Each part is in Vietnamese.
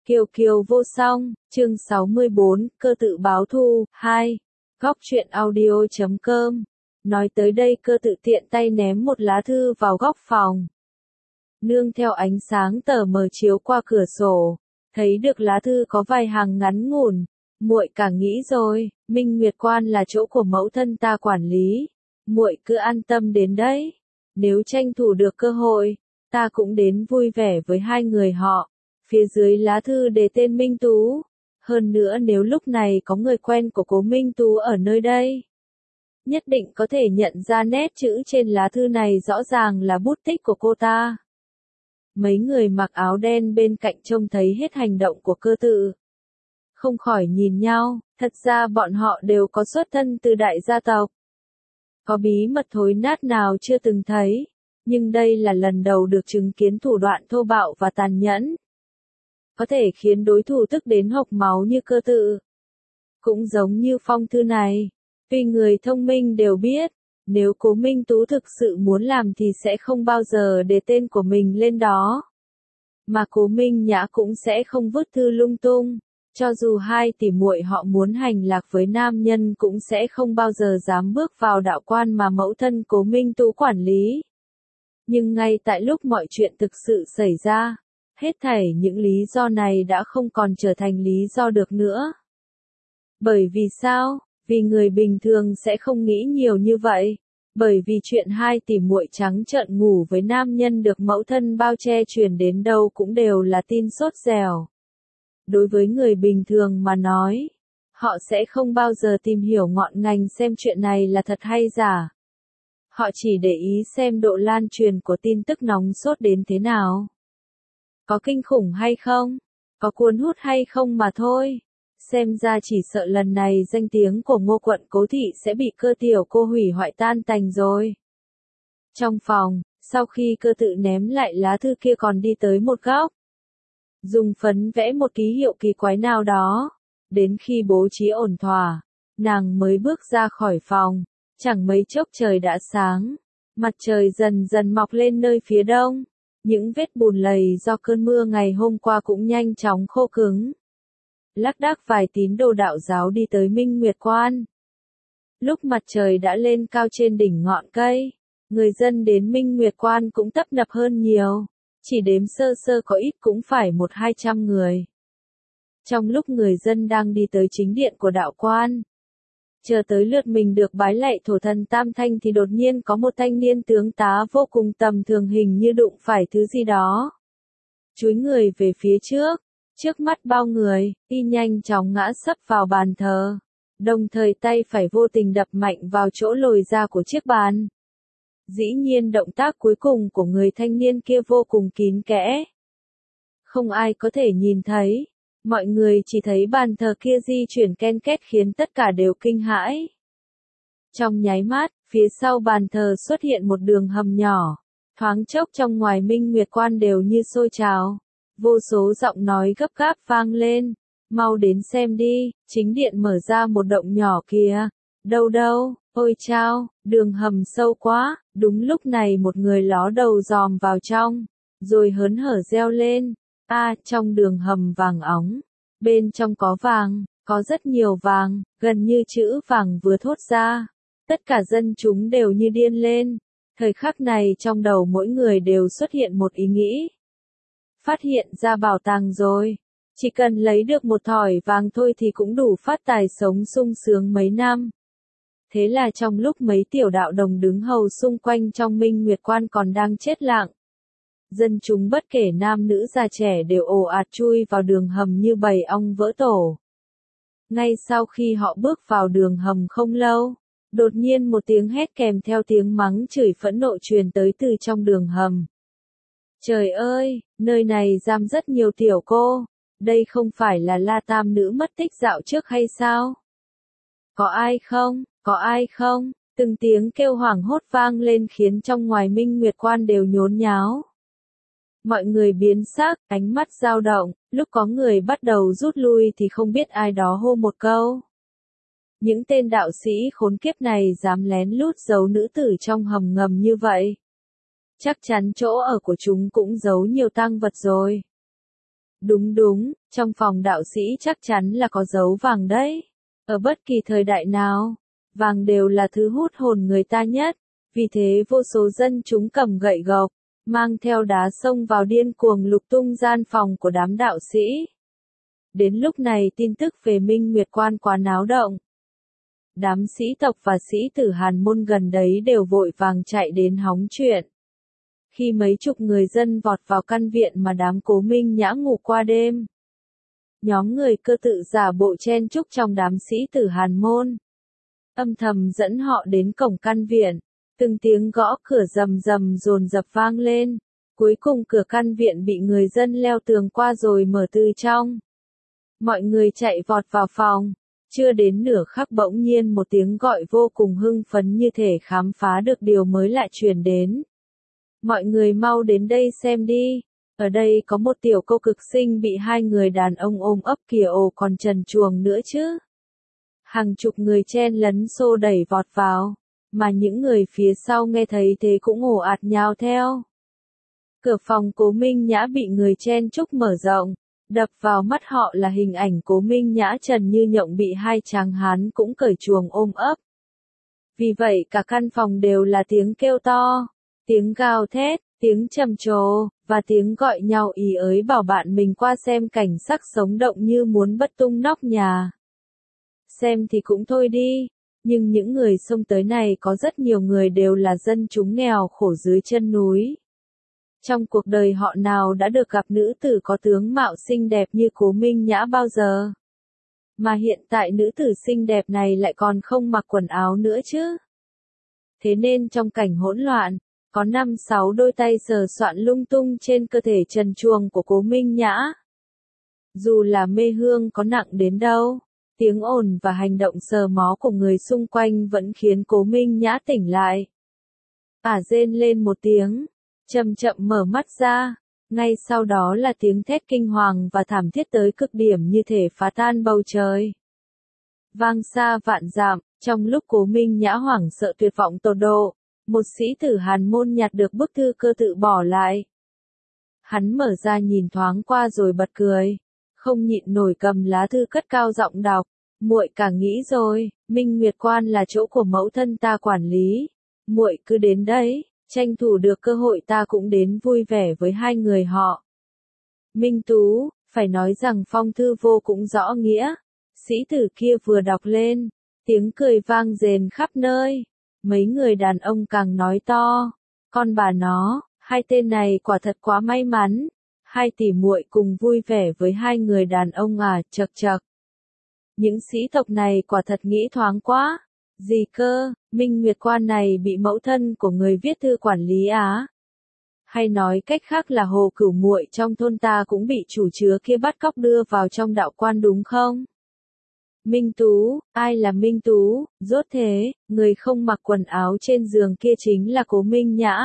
Kiều Kiều vô song, chương 64, cơ tự báo thù, 2. Góc truyện audio.com. Nói tới đây cơ tự tiện tay ném một lá thư vào góc phòng. Nương theo ánh sáng tờ mờ chiếu qua cửa sổ, thấy được lá thư có vài hàng ngắn ngủn. Muội càng nghĩ rồi, Minh Nguyệt Quan là chỗ của mẫu thân ta quản lý. Muội cứ an tâm đến đấy. Nếu tranh thủ được cơ hội, ta cũng đến vui vẻ với hai người họ. Phía dưới lá thư đề tên Minh Tú. Hơn nữa nếu lúc này có người quen của cố Minh Tú ở nơi đây, nhất định có thể nhận ra nét chữ trên lá thư này rõ ràng là bút tích của cô ta. Mấy người mặc áo đen bên cạnh trông thấy hết hành động của cơ tự, không khỏi nhìn nhau. Thật ra bọn họ đều có xuất thân từ đại gia tộc, có bí mật thối nát nào chưa từng thấy, nhưng đây là lần đầu được chứng kiến thủ đoạn thô bạo và tàn nhẫn, có thể khiến đối thủ tức đến hộc máu như cơ tự. Cũng giống như phong thư này, tuy người thông minh đều biết, nếu cố Minh Tú thực sự muốn làm thì sẽ không bao giờ để tên của mình lên đó. Mà cố Minh Nhã cũng sẽ không vứt thư lung tung, cho dù hai tỷ muội họ muốn hành lạc với nam nhân cũng sẽ không bao giờ dám bước vào đạo quan mà mẫu thân cố Minh Tú quản lý. Nhưng ngay tại lúc mọi chuyện thực sự xảy ra, hết thảy những lý do này đã không còn trở thành lý do được nữa. Bởi vì sao? Vì người bình thường sẽ không nghĩ nhiều như vậy. Bởi vì chuyện hai tỷ muội trắng trợn ngủ với nam nhân được mẫu thân bao che truyền đến đâu cũng đều là tin sốt dẻo. Đối với người bình thường mà nói, họ sẽ không bao giờ tìm hiểu ngọn ngành xem chuyện này là thật hay giả. Họ chỉ để ý xem độ lan truyền của tin tức nóng sốt đến thế nào. Có kinh khủng hay không? Có cuốn hút hay không mà thôi. Xem ra chỉ sợ lần này danh tiếng của Ngô quận Cố thị sẽ bị cơ tiểu cô hủy hoại tan tành rồi. Trong phòng, sau khi cơ tự ném lại lá thư kia còn đi tới một góc, dùng phấn vẽ một ký hiệu kỳ quái nào đó. Đến khi bố trí ổn thỏa, nàng mới bước ra khỏi phòng. Chẳng mấy chốc trời đã sáng, mặt trời dần dần mọc lên nơi phía đông. Những vết bùn lầy do cơn mưa ngày hôm qua cũng nhanh chóng khô cứng. Lác đác vài tín đồ đạo giáo đi tới Minh Nguyệt Quan. Lúc mặt trời đã lên cao trên đỉnh ngọn cây, người dân đến Minh Nguyệt Quan cũng tấp nập hơn nhiều. Chỉ đếm sơ sơ có ít cũng phải 100-200 người. Trong lúc người dân đang đi tới chính điện của đạo quan, chờ tới lượt mình được bái lạy thổ thần Tam Thanh thì đột nhiên có một thanh niên tướng tá vô cùng tầm thường hình như đụng phải thứ gì đó. Chúi người về phía trước mắt bao người, y nhanh chóng ngã sấp vào bàn thờ. Đồng thời tay phải vô tình đập mạnh vào chỗ lồi ra của chiếc bàn. Dĩ nhiên động tác cuối cùng của người thanh niên kia vô cùng kín kẽ. Không ai có thể nhìn thấy. Mọi người chỉ thấy bàn thờ kia di chuyển ken két khiến tất cả đều kinh hãi. Trong nháy mắt, phía sau bàn thờ xuất hiện một đường hầm nhỏ. Thoáng chốc trong ngoài Minh Nguyệt Quan đều như sôi trào. Vô số giọng nói gấp gáp vang lên. Mau đến xem đi, chính điện mở ra một động nhỏ kìa. Đâu đâu, ôi chao, đường hầm sâu quá. Đúng lúc này một người ló đầu dòm vào trong, rồi hớn hở reo lên. Trong đường hầm vàng óng, bên trong có vàng, có rất nhiều vàng, gần như chữ vàng vừa thốt ra. Tất cả dân chúng đều như điên lên. Thời khắc này trong đầu mỗi người đều xuất hiện một ý nghĩ. Phát hiện ra bảo tàng rồi. Chỉ cần lấy được một thỏi vàng thôi thì cũng đủ phát tài sống sung sướng mấy năm. Thế là trong lúc mấy tiểu đạo đồng đứng hầu xung quanh trong Minh Nguyệt Quan còn đang chết lặng, dân chúng bất kể nam nữ già trẻ đều ồ ạt chui vào đường hầm như bầy ong vỡ tổ. Ngay sau khi họ bước vào đường hầm không lâu, đột nhiên một tiếng hét kèm theo tiếng mắng chửi phẫn nộ truyền tới từ trong đường hầm. Trời ơi, nơi này giam rất nhiều tiểu cô, đây không phải là La Tam nữ mất tích dạo trước hay sao? Có ai không, có ai không? Từng tiếng kêu hoảng hốt vang lên khiến trong ngoài Minh Nguyệt Quan đều nhốn nháo. Mọi người biến sắc, ánh mắt dao động, lúc có người bắt đầu rút lui thì không biết ai đó hô một câu. Những tên đạo sĩ khốn kiếp này dám lén lút giấu nữ tử trong hầm ngầm như vậy. Chắc chắn chỗ ở của chúng cũng giấu nhiều tang vật rồi. Đúng, Trong phòng đạo sĩ chắc chắn là có dấu vàng đấy. Ở bất kỳ thời đại nào, vàng đều là thứ hút hồn người ta nhất. Vì thế vô số dân chúng cầm gậy gộc, mang theo đá xông vào điên cuồng lục tung gian phòng của đám đạo sĩ. Đến lúc này tin tức về Minh Nguyệt Quan quá náo động. Đám sĩ tộc và sĩ tử Hàn Môn gần đấy đều vội vàng chạy đến hóng chuyện. Khi mấy chục người dân vọt vào căn viện mà đám Cố Minh Nhã ngủ qua đêm, nhóm người Cơ Tự giả bộ chen chúc trong đám sĩ tử Hàn Môn, âm thầm dẫn họ đến cổng căn viện. Từng tiếng gõ cửa rầm rầm dồn dập vang lên. Cuối cùng cửa căn viện bị người dân leo tường qua rồi mở từ trong. Mọi người chạy vọt vào phòng. Chưa đến nửa khắc bỗng nhiên một tiếng gọi vô cùng hưng phấn như thể khám phá được điều mới lại truyền đến. Mọi người mau đến đây xem đi. Ở đây có một tiểu cô cực xinh bị hai người đàn ông ôm ấp kìa, ồ còn trần truồng nữa chứ. Hàng chục người chen lấn xô đẩy vọt vào. Mà những người phía sau nghe thấy thế cũng ồ ạt nhào theo. Cửa phòng Cố Minh Nhã bị người chen chúc mở rộng. Đập vào mắt họ là hình ảnh Cố Minh Nhã trần như nhộng bị hai tráng hán cũng cởi chuồng ôm ấp. Vì vậy cả căn phòng đều là tiếng kêu to, tiếng gào thét, tiếng trầm trồ, và tiếng gọi nhau ý ới bảo bạn mình qua xem cảnh sắc sống động như muốn bật tung nóc nhà. Xem thì cũng thôi đi, nhưng những người xông tới này có rất nhiều người đều là dân chúng nghèo khổ dưới chân núi. Trong cuộc đời họ nào đã được gặp nữ tử có tướng mạo xinh đẹp như Cố Minh Nhã bao giờ. Mà hiện tại nữ tử xinh đẹp này lại còn không mặc quần áo nữa chứ. Thế nên trong cảnh hỗn loạn, có 5-6 đôi tay sờ soạn lung tung trên cơ thể trần truồng của Cố Minh Nhã. Dù là mê hương có nặng đến đâu, tiếng ồn và hành động sờ mó của người xung quanh vẫn khiến Cố Minh Nhã tỉnh lại. Ả rên lên một tiếng, chậm chậm mở mắt ra, ngay sau đó là tiếng thét kinh hoàng và thảm thiết tới cực điểm như thể phá tan bầu trời. Vang xa vạn dặm, trong lúc Cố Minh Nhã hoảng sợ tuyệt vọng tột độ, một sĩ tử Hàn Môn nhặt được bức thư Cơ Tự bỏ lại. Hắn mở ra nhìn thoáng qua rồi bật cười, không nhịn nổi cầm lá thư cất cao giọng đọc, muội cả nghĩ rồi, Minh Nguyệt Quan là chỗ của mẫu thân ta quản lý, muội cứ đến đấy, tranh thủ được cơ hội ta cũng đến vui vẻ với hai người họ. Minh Tú, phải nói rằng phong thư vô cũng rõ nghĩa, sĩ tử kia vừa đọc lên, tiếng cười vang rền khắp nơi, mấy người đàn ông càng nói to, con bà nó, hai tên này quả thật quá may mắn, hai tỷ muội cùng vui vẻ với hai người đàn ông à, chậc chậc. Những sĩ tộc này quả thật nghĩ thoáng quá. Gì cơ, Minh Nguyệt Quan này bị mẫu thân của người viết thư quản lý á? Hay nói cách khác là Hồ Cửu muội trong thôn ta cũng bị chủ chứa kia bắt cóc đưa vào trong đạo quan đúng không? Minh Tú, ai là Minh Tú? Rốt thế, người không mặc quần áo trên giường kia chính là Cố Minh Nhã.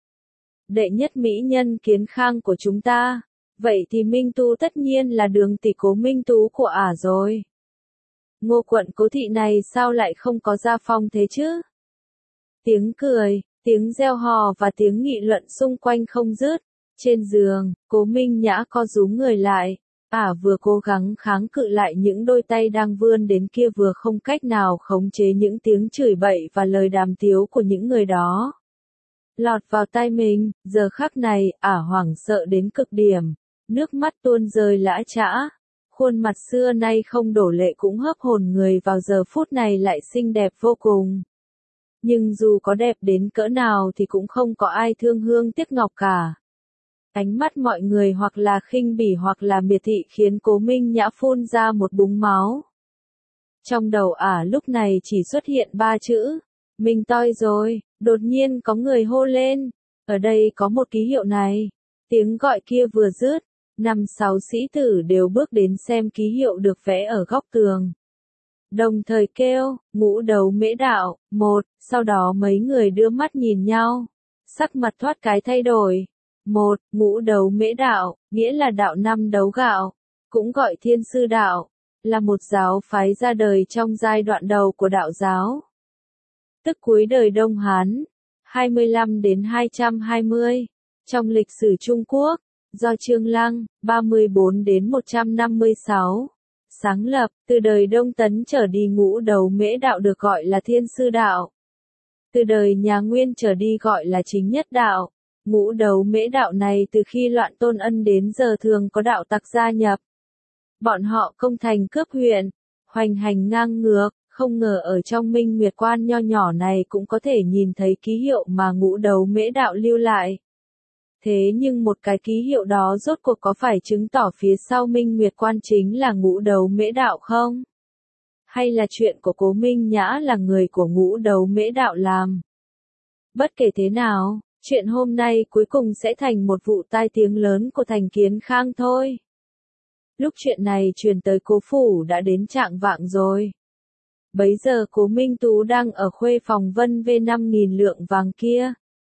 Đệ nhất mỹ nhân Kiến Khang của chúng ta. Vậy thì Minh Tú tất nhiên là đường tỷ Cố Minh Tú của ả rồi. Ngô quận Cố thị này sao lại không có gia phong thế chứ? Tiếng cười, tiếng reo hò và tiếng nghị luận xung quanh không dứt. Trên giường, Cố Minh Nhã co rúm người lại. Ả vừa cố gắng kháng cự lại những đôi tay đang vươn đến kia vừa không cách nào khống chế những tiếng chửi bậy và lời đàm tiếu của những người đó. Lọt vào tai mình, giờ khắc này, Ả hoảng sợ đến cực điểm. Nước mắt tuôn rơi lã chã. Khuôn mặt xưa nay không đổ lệ cũng hấp hồn người vào giờ phút này lại xinh đẹp vô cùng. Nhưng dù có đẹp đến cỡ nào thì cũng không có ai thương hương tiếc ngọc cả. Ánh mắt mọi người hoặc là khinh bỉ hoặc là miệt thị khiến Cố Minh Nhã phun ra một búng máu. Trong đầu Ả lúc này chỉ xuất hiện 3 chữ. Mình toi rồi, đột nhiên có người hô lên. Ở đây có một ký hiệu này. Tiếng gọi kia vừa dứt. 5-6 sĩ tử đều bước đến xem ký hiệu được vẽ ở góc tường. Đồng thời kêu, Ngũ Đấu Mễ Đạo, một, sau đó mấy người đưa mắt nhìn nhau. Sắc mặt thoát cái thay đổi. Một, Ngũ Đấu Mễ Đạo, nghĩa là đạo 5 đấu gạo, cũng gọi Thiên Sư Đạo, là một giáo phái ra đời trong giai đoạn đầu của đạo giáo. Tức cuối đời Đông Hán, 25 đến 220. Trong lịch sử Trung Quốc, do Trương Lăng, 34 đến 156, sáng lập. Từ đời Đông Tấn trở đi Ngũ Đấu Mễ đạo được gọi là Thiên Sư đạo. Từ đời nhà Nguyên trở đi gọi là Chính Nhất đạo. Ngũ Đấu Mễ đạo này từ khi loạn Tôn Ân đến giờ thường có đạo tặc gia nhập. Bọn họ công thành cướp huyện, hoành hành ngang ngược, không ngờ ở trong Minh Nguyệt Quan nho nhỏ này cũng có thể nhìn thấy ký hiệu mà Ngũ Đấu Mễ đạo lưu lại. Thế nhưng một cái ký hiệu đó rốt cuộc có phải chứng tỏ phía sau Minh Nguyệt Quan chính là Ngũ Đấu Mễ đạo không? Hay là chuyện của Cố Minh Nhã là người của Ngũ Đấu Mễ đạo làm? Bất kể thế nào, chuyện hôm nay cuối cùng sẽ thành một vụ tai tiếng lớn của thành Kiến Khang thôi. Lúc chuyện này truyền tới Cố phủ đã đến trạng vạng rồi. Bấy giờ Cố Minh Tú đang ở khuê phòng vân về 5.000 lượng vàng kia.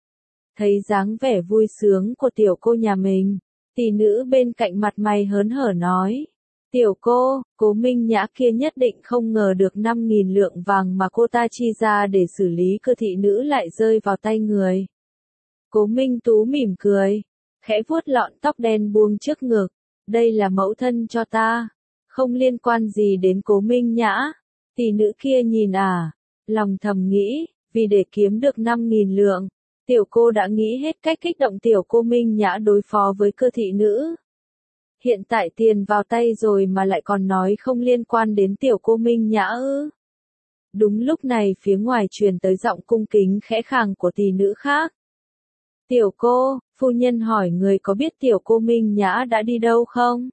Thấy dáng vẻ vui sướng của tiểu cô nhà mình, tỷ nữ bên cạnh mặt mày hớn hở nói. Tiểu cô, Cố Minh Nhã kia nhất định không ngờ được 5.000 lượng vàng mà cô ta chi ra để xử lý cơ thị nữ lại rơi vào tay người. Cố Minh Tú mỉm cười, khẽ vuốt lọn tóc đen buông trước ngực. Đây là mẫu thân cho ta, không liên quan gì đến Cố Minh Nhã. Tỷ nữ kia nhìn lòng thầm nghĩ, vì để kiếm được 5.000 lượng, tiểu cô đã nghĩ hết cách kích động tiểu cô Minh Nhã đối phó với cơ thị nữ. Hiện tại tiền vào tay rồi mà lại còn nói không liên quan đến tiểu cô Minh Nhã ư. Đúng lúc này phía ngoài truyền tới giọng cung kính khẽ khàng của tỷ nữ khác. Tiểu cô, phu nhân hỏi người có biết tiểu cô Minh Nhã đã đi đâu không?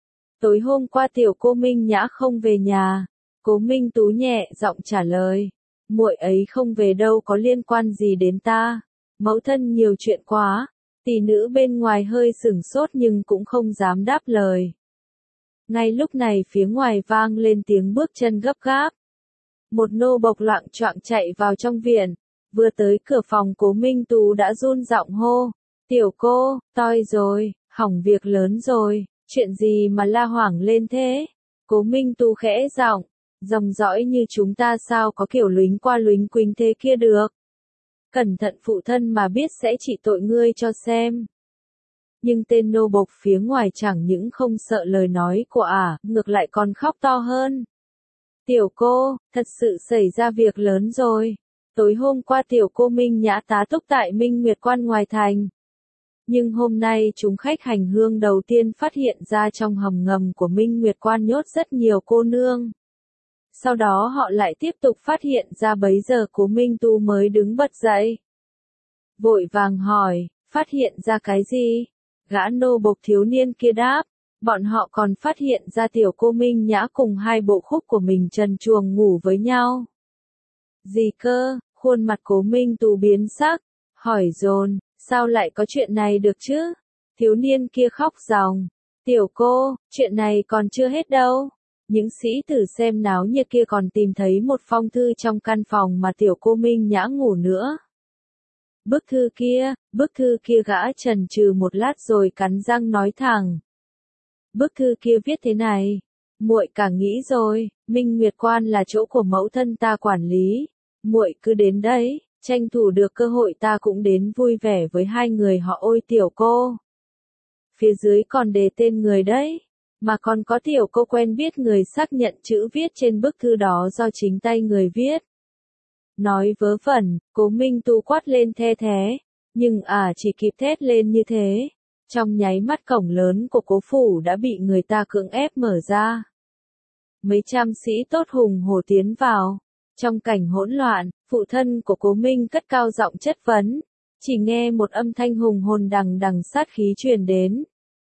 Tối hôm qua tiểu cô Minh Nhã không về nhà. Cố Minh Tú nhẹ giọng trả lời. Muội ấy không về đâu có liên quan gì đến ta. Mẫu thân nhiều chuyện quá. Tỷ nữ bên ngoài hơi sửng sốt nhưng cũng không dám đáp lời. Ngay lúc này phía ngoài vang lên tiếng bước chân gấp gáp. Một nô bộc loạng choạng chạy vào trong viện. Vừa tới cửa phòng Cố Minh Tú đã run giọng hô. Tiểu cô, toi rồi, hỏng việc lớn rồi, chuyện gì mà la hoảng lên thế? Cố Minh Tú khẽ giọng, dòng dõi như chúng ta sao có kiểu luính qua luính quýnh thế kia được? Cẩn thận phụ thân mà biết sẽ trị tội ngươi cho xem. Nhưng tên nô bộc phía ngoài chẳng những không sợ lời nói của ngược lại còn khóc to hơn. Tiểu cô, thật sự xảy ra việc lớn rồi. Tối hôm qua tiểu cô Minh Nhã tá túc tại Minh Nguyệt Quan ngoài thành. Nhưng hôm nay chúng khách hành hương đầu tiên phát hiện ra trong hầm ngầm của Minh Nguyệt Quan nhốt rất nhiều cô nương. Sau đó họ lại tiếp tục phát hiện ra bấy giờ Cố Minh Tu mới đứng bật dậy. Vội vàng hỏi, phát hiện ra cái gì? Gã nô bộc thiếu niên kia đáp, bọn họ còn phát hiện ra tiểu cô Minh Nhã cùng hai bộ khúc của mình trần truồng ngủ với nhau. Gì cơ? Khuôn mặt Cố Minh Tu biến sắc, hỏi dồn, sao lại có chuyện này được chứ? Thiếu niên kia khóc ròng, tiểu cô, chuyện này còn chưa hết đâu. Những sĩ tử xem náo nhiệt kia còn tìm thấy một phong thư trong căn phòng mà tiểu cô Minh Nhã ngủ nữa. Bức thư kia gã chần chừ một lát rồi cắn răng nói thẳng. Bức thư kia viết thế này, muội cả nghĩ rồi, Minh Nguyệt Quan là chỗ của mẫu thân ta quản lý, muội cứ đến đấy, tranh thủ được cơ hội ta cũng đến vui vẻ với hai người họ. Ôi tiểu cô. Phía dưới còn đề tên người đấy. Mà còn có tiểu cô quen biết người xác nhận chữ viết trên bức thư đó do chính tay người viết. Nói vớ vẩn, Cố Minh Tu quát lên the thế, nhưng chỉ kịp thét lên như thế. Trong nháy mắt cổng lớn của Cố phủ đã bị người ta cưỡng ép mở ra. Mấy trăm sĩ tốt hùng hổ tiến vào. Trong cảnh hỗn loạn, phụ thân của Cố Minh cất cao giọng chất vấn. Chỉ nghe một âm thanh hùng hồn đằng đằng sát khí truyền đến.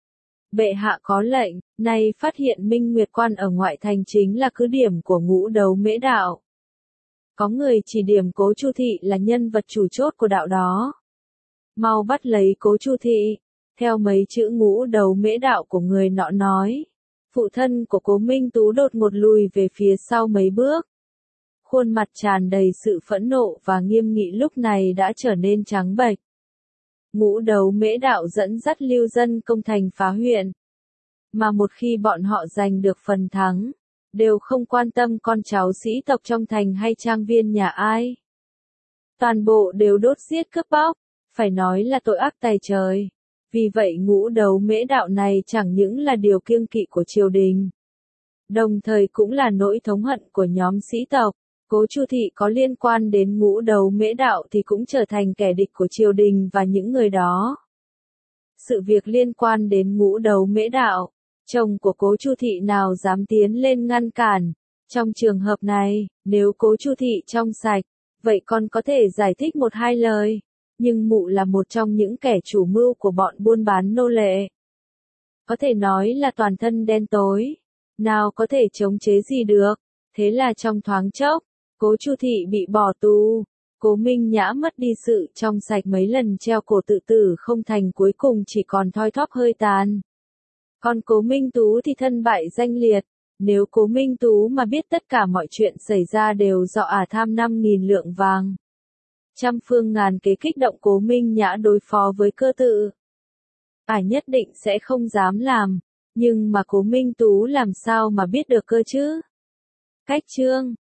Bệ hạ có lệnh, nay phát hiện Minh Nguyệt Quan ở ngoại thành chính là cứ điểm của Ngũ Đấu Mễ đạo. Có người chỉ điểm Cố Chu Thị là nhân vật chủ chốt của đạo đó. Mau bắt lấy Cố Chu Thị. Theo mấy chữ Ngũ Đấu Mễ đạo của người nọ nói, phụ thân của Cố Minh Tú đột ngột lùi về phía sau mấy bước. Khuôn mặt tràn đầy sự phẫn nộ và nghiêm nghị lúc này đã trở nên trắng bệch. Ngũ Đấu Mễ đạo dẫn dắt lưu dân công thành phá huyện. Mà một khi bọn họ giành được phần thắng, đều không quan tâm con cháu sĩ tộc trong thành hay trang viên nhà ai. Toàn bộ đều đốt giết cướp bóc, phải nói là tội ác tày trời. Vì vậy ngũ đấu mễ đạo này chẳng những là điều kiêng kỵ của triều đình, đồng thời cũng là nỗi thống hận của nhóm sĩ tộc. Cố Chu Thị có liên quan đến ngũ đấu mễ đạo thì cũng trở thành kẻ địch của triều đình và những người đó. Sự việc liên quan đến ngũ đấu mễ đạo, chồng của Cố Chu Thị nào dám tiến lên ngăn cản. Trong trường hợp này, nếu Cố Chu Thị trong sạch, vậy con có thể giải thích một hai lời. Nhưng mụ là một trong những kẻ chủ mưu của bọn buôn bán nô lệ. Có thể nói là toàn thân đen tối. Nào có thể chống chế gì được. Thế là trong thoáng chốc, Cố Chu Thị bị bỏ tù. Cố Minh Nhã mất đi sự trong sạch mấy lần treo cổ tự tử không thành, cuối cùng chỉ còn thoi thóp hơi tàn. Còn Cố Minh Tú thì thân bại danh liệt. Nếu Cố Minh Tú mà biết tất cả mọi chuyện xảy ra đều do tham 5.000 lượng vàng, trăm phương ngàn kế kích động Cố Minh Nhã đối phó với Cơ Tự, nhất định sẽ không dám làm. Nhưng mà Cố Minh Tú làm sao mà biết được cơ chứ? Cách chương